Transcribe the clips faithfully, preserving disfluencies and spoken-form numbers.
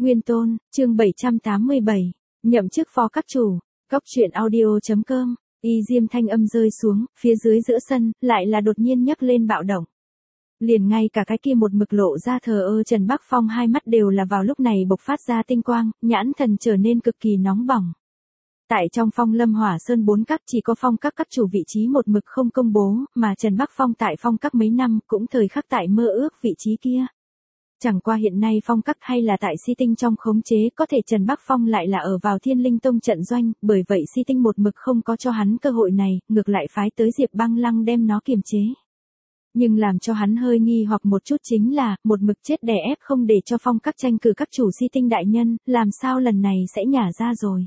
Nguyên Tôn, chương bảy trăm tám mươi bảy, nhậm chức phó các chủ, Cóc truyện audio.com, y diêm thanh âm rơi xuống, phía dưới giữa sân, lại là đột nhiên nhấc lên bạo động. Liền ngay cả cái kia một mực lộ ra thờ ơ Trần Bắc Phong hai mắt đều là vào lúc này bộc phát ra tinh quang, nhãn thần trở nên cực kỳ nóng bỏng. Tại trong Phong Lâm Hỏa Sơn bốn các chỉ có Phong các các chủ vị trí một mực không công bố, mà Trần Bắc Phong tại Phong các mấy năm cũng thời khắc tại mơ ước vị trí kia. Chẳng qua hiện nay Phong các hay là tại Si Tinh trong khống chế, có thể Trần Bắc Phong lại là ở vào Thiên Linh Tông trận doanh, bởi vậy Si Tinh một mực không có cho hắn cơ hội này, ngược lại phái tới Diệp Băng Lăng đem nó kiềm chế. Nhưng làm cho hắn hơi nghi hoặc một chút chính là, một mực chết đè ép không để cho Phong các tranh cử các chủ Si Tinh đại nhân, làm sao lần này sẽ nhả ra rồi?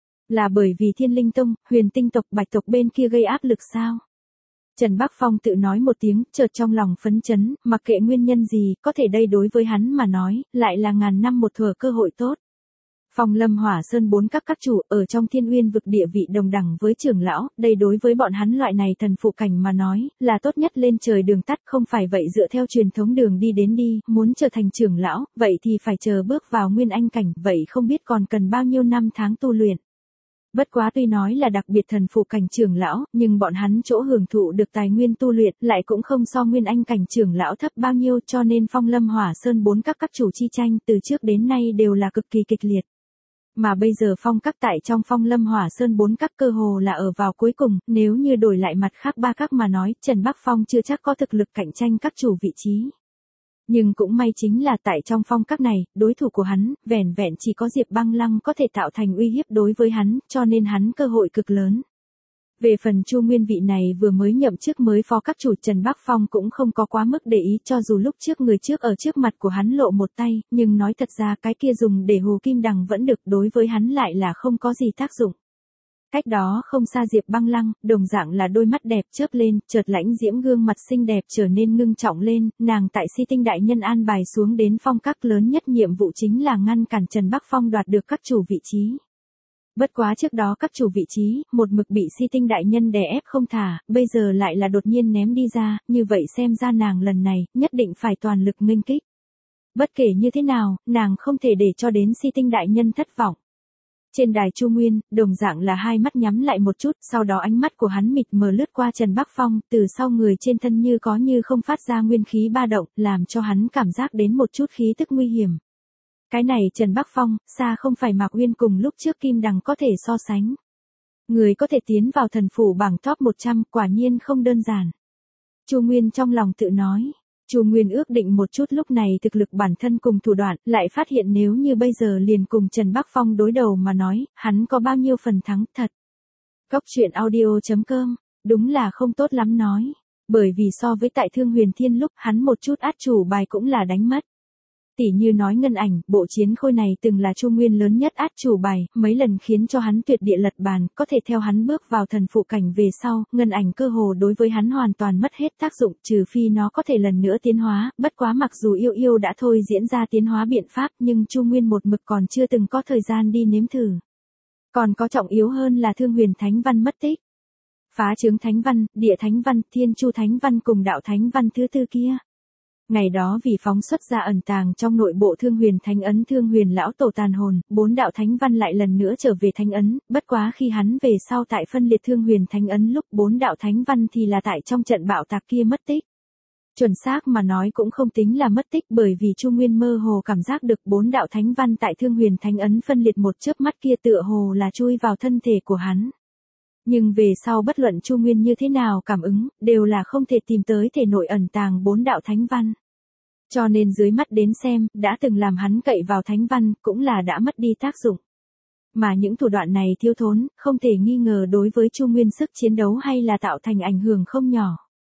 Là bởi vì Thiên Linh Tông, Huyền Tinh tộc, Bạch tộc bên kia gây áp lực sao? Trần Bắc Phong tự nói một tiếng, chợt trong lòng phấn chấn, mặc kệ nguyên nhân gì, có thể đây đối với hắn mà nói, lại là ngàn năm một thuở cơ hội tốt. Phong Lâm Hỏa Sơn bốn các các chủ ở trong Thiên Uyên vực địa vị đồng đẳng với trưởng lão, đây đối với bọn hắn loại này thần phụ cảnh mà nói, là tốt nhất lên trời đường tắt, không phải vậy dựa theo truyền thống đường đi đến đi, muốn trở thành trưởng lão, vậy thì phải chờ bước vào nguyên anh cảnh, vậy không biết còn cần bao nhiêu năm tháng tu luyện. Bất quá tuy nói là đặc biệt thần phụ cảnh trưởng lão, nhưng bọn hắn chỗ hưởng thụ được tài nguyên tu luyện lại cũng không so nguyên anh cảnh trưởng lão thấp bao nhiêu, cho nên Phong Lâm Hỏa Sơn bốn các các chủ chi tranh từ trước đến nay đều là cực kỳ kịch liệt. Mà bây giờ Phong các tại trong Phong Lâm Hỏa Sơn bốn các cơ hồ là ở vào cuối cùng, nếu như đổi lại mặt khác ba các mà nói, Trần Bắc Phong chưa chắc có thực lực cạnh tranh các chủ vị trí. Nhưng cũng may chính là tại trong Phong các này, đối thủ của hắn, vẻn vẹn chỉ có Diệp Băng Lăng có thể tạo thành uy hiếp đối với hắn, cho nên hắn cơ hội cực lớn. Về phần Chu Nguyên vị này vừa mới nhậm chức mới phó các chủ, Trần Bắc Phong cũng không có quá mức để ý, cho dù lúc trước người trước ở trước mặt của hắn lộ một tay, nhưng nói thật ra cái kia dùng để hù Kim Đằng vẫn được, đối với hắn lại là không có gì tác dụng. Cách đó không xa Diệp Băng Lăng, đồng dạng là đôi mắt đẹp chớp lên, chợt lãnh diễm gương mặt xinh đẹp trở nên ngưng trọng lên, nàng tại Si Tinh đại nhân an bài xuống đến Phong các lớn nhất nhiệm vụ chính là ngăn cản Trần Bắc Phong đoạt được các chủ vị trí. Bất quá trước đó các chủ vị trí, một mực bị Si Tinh đại nhân đè ép không thả, bây giờ lại là đột nhiên ném đi ra, như vậy xem ra nàng lần này, nhất định phải toàn lực nghênh kích. Bất kể như thế nào, nàng không thể để cho đến Si Tinh đại nhân thất vọng. Trên đài Chu Nguyên, đồng dạng là hai mắt nhắm lại một chút, sau đó ánh mắt của hắn mịt mờ lướt qua Trần Bắc Phong, từ sau người trên thân như có như không phát ra nguyên khí ba động, làm cho hắn cảm giác đến một chút khí tức nguy hiểm. Cái này Trần Bắc Phong, xa không phải Mạc Uyên cùng lúc trước Kim Đằng có thể so sánh. Người có thể tiến vào thần phủ bảng top một trăm, quả nhiên không đơn giản. Chu Nguyên trong lòng tự nói. Chu Nguyên ước định một chút lúc này thực lực bản thân cùng thủ đoạn, lại phát hiện nếu như bây giờ liền cùng Trần Bắc Phong đối đầu mà nói, hắn có bao nhiêu phần thắng thật. Cóc truyện audio.com, đúng là không tốt lắm nói. Bởi vì so với tại Thương Huyền Thiên lúc hắn một chút át chủ bài cũng là đánh mất. Tỉ như nói Ngân Ảnh, bộ chiến khôi này từng là Chu Nguyên lớn nhất át chủ bài, mấy lần khiến cho hắn tuyệt địa lật bàn, có thể theo hắn bước vào thần phụ cảnh về sau, Ngân Ảnh cơ hồ đối với hắn hoàn toàn mất hết tác dụng, trừ phi nó có thể lần nữa tiến hóa, bất quá mặc dù yêu yêu đã thôi diễn ra tiến hóa biện pháp, nhưng Chu Nguyên một mực còn chưa từng có thời gian đi nếm thử. Còn có trọng yếu hơn là Thương Huyền Thánh Văn mất tích. Phá trướng Thánh Văn, Địa Thánh Văn, Thiên Chu Thánh Văn cùng Đạo Thánh Văn thứ tư kia. Ngày đó vì phóng xuất ra ẩn tàng trong nội bộ Thương Huyền Thánh Ấn Thương Huyền lão tổ tàn hồn, bốn đạo Thánh Văn lại lần nữa trở về Thánh Ấn, bất quá khi hắn về sau tại phân liệt Thương Huyền Thánh Ấn lúc bốn đạo Thánh Văn thì là tại trong trận bạo tạc kia mất tích. Chuẩn xác mà nói cũng không tính là mất tích, bởi vì Chu Nguyên mơ hồ cảm giác được bốn đạo Thánh Văn tại Thương Huyền Thánh Ấn phân liệt một chớp mắt kia tựa hồ là chui vào thân thể của hắn. Nhưng về sau bất luận Chu Nguyên như thế nào cảm ứng, đều là không thể tìm tới thể nội ẩn tàng bốn đạo Thánh Văn. Cho nên dưới mắt đến xem, đã từng làm hắn cậy vào Thánh Văn, cũng là đã mất đi tác dụng. Mà những thủ đoạn này thiếu thốn, không thể nghi ngờ đối với Chu Nguyên sức chiến đấu hay là tạo thành ảnh hưởng không nhỏ.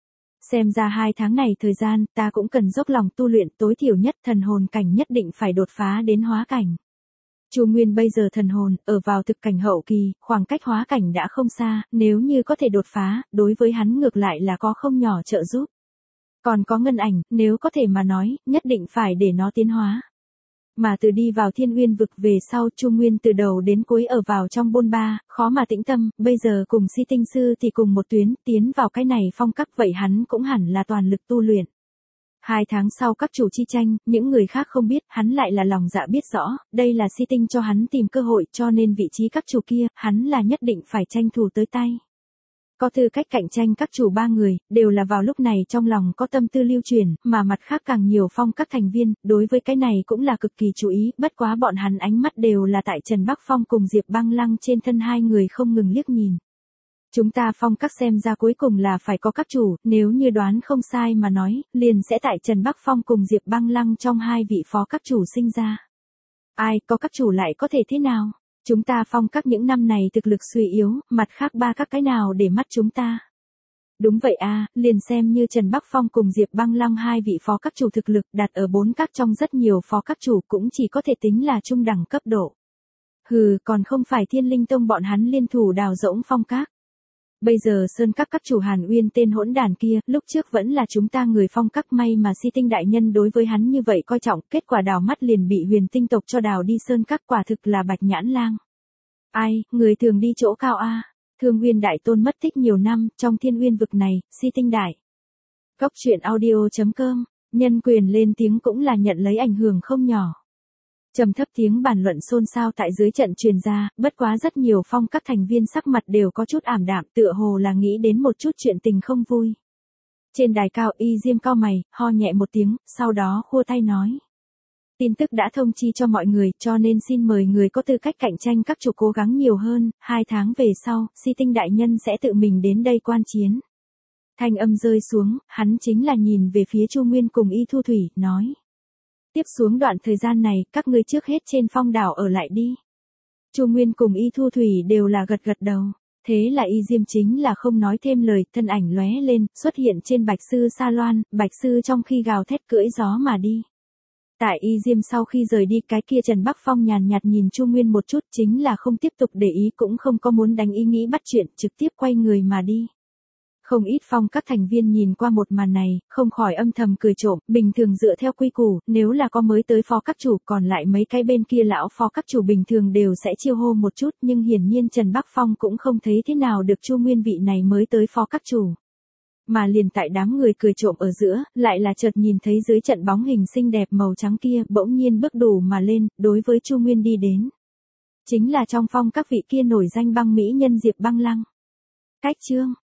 Xem ra hai tháng này thời gian, ta cũng cần dốc lòng tu luyện, tối thiểu nhất thần hồn cảnh nhất định phải đột phá đến hóa cảnh. Chu Nguyên bây giờ thần hồn, ở vào thực cảnh hậu kỳ, khoảng cách hóa cảnh đã không xa, nếu như có thể đột phá, đối với hắn ngược lại là có không nhỏ trợ giúp. Còn có Ngân Ảnh, nếu có thể mà nói, nhất định phải để nó tiến hóa. Mà từ đi vào Thiên Uyên vực về sau, Chu Nguyên từ đầu đến cuối ở vào trong bôn ba, khó mà tĩnh tâm, bây giờ cùng Si Tinh sư thì cùng một tuyến, tiến vào cái này Phong các, vậy hắn cũng hẳn là toàn lực tu luyện. Hai tháng sau các chủ chi tranh, những người khác không biết, hắn lại là lòng dạ biết rõ, đây là si tinh cho hắn tìm cơ hội, cho nên vị trí các chủ kia, hắn là nhất định phải tranh thủ tới tay. Có tư cách cạnh tranh các chủ ba người, đều là vào lúc này trong lòng có tâm tư lưu truyền, mà mặt khác càng nhiều phong các thành viên, đối với cái này cũng là cực kỳ chú ý, bất quá bọn hắn ánh mắt đều là tại Trần Bắc Phong cùng Diệp Băng Lăng trên thân hai người không ngừng liếc nhìn. Chúng ta phong các xem ra cuối cùng là phải có các chủ, nếu như đoán không sai mà nói, liền sẽ tại Trần Bắc Phong cùng Diệp Băng Lăng trong hai vị phó các chủ sinh ra. Ai có các chủ lại có thể thế nào? Chúng ta phong các những năm này thực lực suy yếu, mặt khác ba các cái nào để mắt chúng ta. Đúng vậy à, liền xem như Trần Bắc Phong cùng Diệp Băng Lăng hai vị phó các chủ thực lực đặt ở bốn các trong rất nhiều phó các chủ cũng chỉ có thể tính là trung đẳng cấp độ. Hừ, còn không phải Thiên Linh Tông bọn hắn liên thủ đào rỗng phong các. Bây giờ sơn các các chủ Hàn Uyên tên hỗn đàn kia, lúc trước vẫn là chúng ta người phong các, may mà si tinh đại nhân đối với hắn như vậy coi trọng, kết quả đào mắt liền bị huyền tinh tộc cho đào đi sơn các, quả thực là bạch nhãn lang. Ai, người thường đi chỗ cao a. Thương Nguyên đại tôn mất tích nhiều năm, trong thiên uyên vực này, si tinh đại. Cốc truyện audio chấm com, nhân quyền lên tiếng cũng là nhận lấy ảnh hưởng không nhỏ. Trầm thấp tiếng bàn luận xôn xao tại dưới trận truyền ra, bất quá rất nhiều phong các thành viên sắc mặt đều có chút ảm đạm, tựa hồ là nghĩ đến một chút chuyện tình không vui. Trên đài cao Y Diêm cau mày, ho nhẹ một tiếng, sau đó khua tay nói. Tin tức đã thông chi cho mọi người, cho nên xin mời người có tư cách cạnh tranh các chủ cố gắng nhiều hơn, hai tháng về sau, si tinh đại nhân sẽ tự mình đến đây quan chiến. Thanh âm rơi xuống, hắn chính là nhìn về phía Chu Nguyên cùng Y Thu Thủy, nói. Tiếp xuống đoạn thời gian này, các ngươi trước hết trên phong đảo ở lại đi. Chu Nguyên cùng Y Thu Thủy đều là gật gật đầu. Thế là Y Diêm chính là không nói thêm lời, thân ảnh lóe lên, xuất hiện trên Bạch Sư Sa Loan, Bạch Sư trong khi gào thét cưỡi gió mà đi. Tại Y Diêm sau khi rời đi, cái kia Trần Bắc Phong nhàn nhạt nhìn Chu Nguyên một chút, chính là không tiếp tục để ý, cũng không có muốn đánh ý nghĩ bắt chuyện, trực tiếp quay người mà đi. Không ít phong các thành viên nhìn qua một màn này, không khỏi âm thầm cười trộm, bình thường dựa theo quy củ, nếu là có mới tới phó các chủ, còn lại mấy cái bên kia lão phó các chủ bình thường đều sẽ chiêu hô một chút, nhưng hiển nhiên Trần Bắc Phong cũng không thấy thế nào được Chu Nguyên vị này mới tới phó các chủ. Mà liền tại đám người cười trộm ở giữa, lại là chợt nhìn thấy dưới trận bóng hình xinh đẹp màu trắng kia, bỗng nhiên bước đủ mà lên, đối với Chu Nguyên đi đến. Chính là trong phong các vị kia nổi danh băng mỹ nhân Diệp Băng Lăng. Cách chương